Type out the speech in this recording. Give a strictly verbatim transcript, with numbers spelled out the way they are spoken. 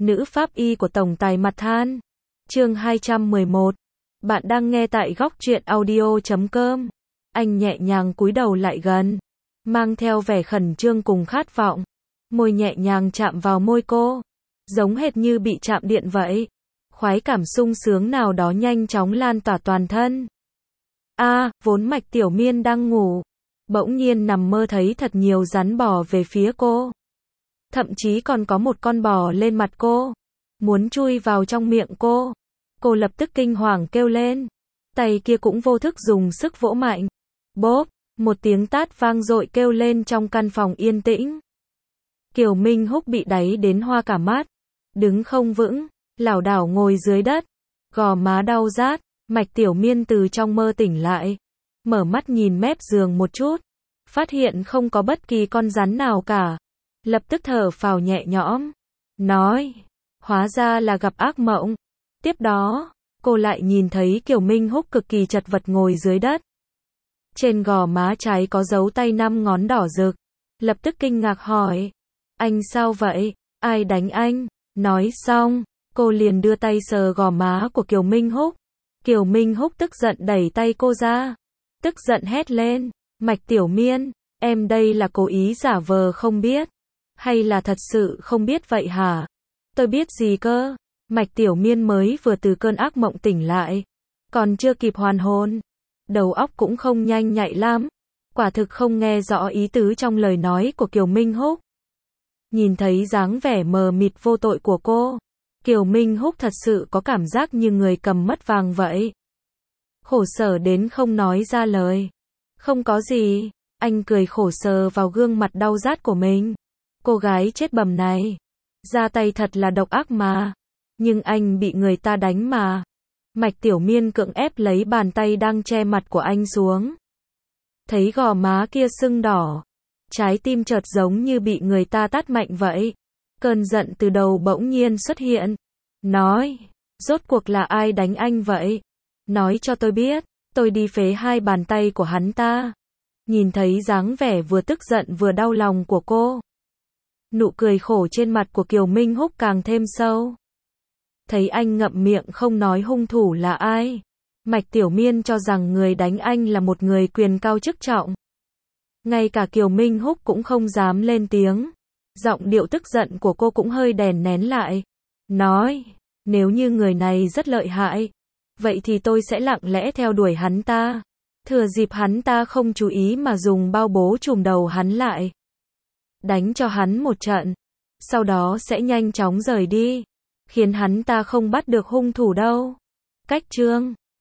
nữ pháp y của tổng tài mặt than. Chương hai trăm mười một. Bạn đang nghe tại góc truyện audio chấm com. Anh nhẹ nhàng cúi đầu lại gần, mang theo vẻ khẩn trương cùng khát vọng. Môi nhẹ nhàng chạm vào môi cô, giống hệt như bị chạm điện vậy. Khoái cảm sung sướng nào đó nhanh chóng lan tỏa toàn thân. A, à, vốn Mạch Tiểu Miên đang ngủ, bỗng nhiên nằm mơ thấy thật nhiều rắn bò về phía cô. Thậm chí còn có một con bò lên mặt cô, muốn chui vào trong miệng cô. Cô lập tức kinh hoàng kêu lên, tay kia cũng vô thức dùng sức vỗ mạnh. Bốp, một tiếng tát vang dội kêu lên trong căn phòng yên tĩnh. Kiều Minh Húc bị đáy đến hoa cả mắt, đứng không vững, lảo đảo ngồi dưới đất, gò má đau rát. Mạch Tiểu Miên từ trong mơ tỉnh lại, mở mắt nhìn mép giường một chút, phát hiện không có bất kỳ con rắn nào cả, lập tức thở phào nhẹ nhõm, nói, hóa ra là gặp ác mộng. Tiếp đó, cô lại nhìn thấy Kiều Minh Húc cực kỳ chật vật ngồi dưới đất. Trên gò má trái có dấu tay năm ngón đỏ rực, lập tức kinh ngạc hỏi, anh sao vậy, ai đánh anh? Nói xong, cô liền đưa tay sờ gò má của Kiều Minh Húc. Kiều Minh Húc tức giận đẩy tay cô ra, tức giận hét lên, Mạch Tiểu Miên, em đây là cố ý giả vờ không biết, hay là thật sự không biết vậy hả? Tôi biết gì cơ? Mạch Tiểu Miên mới vừa từ cơn ác mộng tỉnh lại, còn chưa kịp hoàn hồn, đầu óc cũng không nhanh nhạy lắm, quả thực không nghe rõ ý tứ trong lời nói của Kiều Minh Húc. Nhìn thấy dáng vẻ mờ mịt vô tội của cô, Kiều Minh Húc thật sự có cảm giác như người cầm mất vàng vậy. Khổ sở đến không nói ra lời. Không có gì, anh cười khổ sờ vào gương mặt đau rát của mình. Cô gái chết bầm này, ra tay thật là độc ác mà. Nhưng anh bị người ta đánh mà. Mạch Tiểu Miên cưỡng ép lấy bàn tay đang che mặt của anh xuống. Thấy gò má kia sưng đỏ, trái tim chợt giống như bị người ta tát mạnh vậy. Cơn giận từ đầu bỗng nhiên xuất hiện, nói, rốt cuộc là ai đánh anh vậy? Nói cho tôi biết, tôi đi phế hai bàn tay của hắn ta. Nhìn thấy dáng vẻ vừa tức giận vừa đau lòng của cô, nụ cười khổ trên mặt của Kiều Minh Húc càng thêm sâu. Thấy anh ngậm miệng không nói hung thủ là ai, Mạch Tiểu Miên cho rằng người đánh anh là một người quyền cao chức trọng. Ngay cả Kiều Minh Húc cũng không dám lên tiếng. Giọng điệu tức giận của cô cũng hơi đè nén lại. Nói, nếu như người này rất lợi hại, vậy thì tôi sẽ lặng lẽ theo đuổi hắn ta. Thừa dịp hắn ta không chú ý mà dùng bao bố trùm đầu hắn lại. Đánh cho hắn một trận. Sau đó sẽ nhanh chóng rời đi. Khiến hắn ta không bắt được hung thủ đâu. Cách chương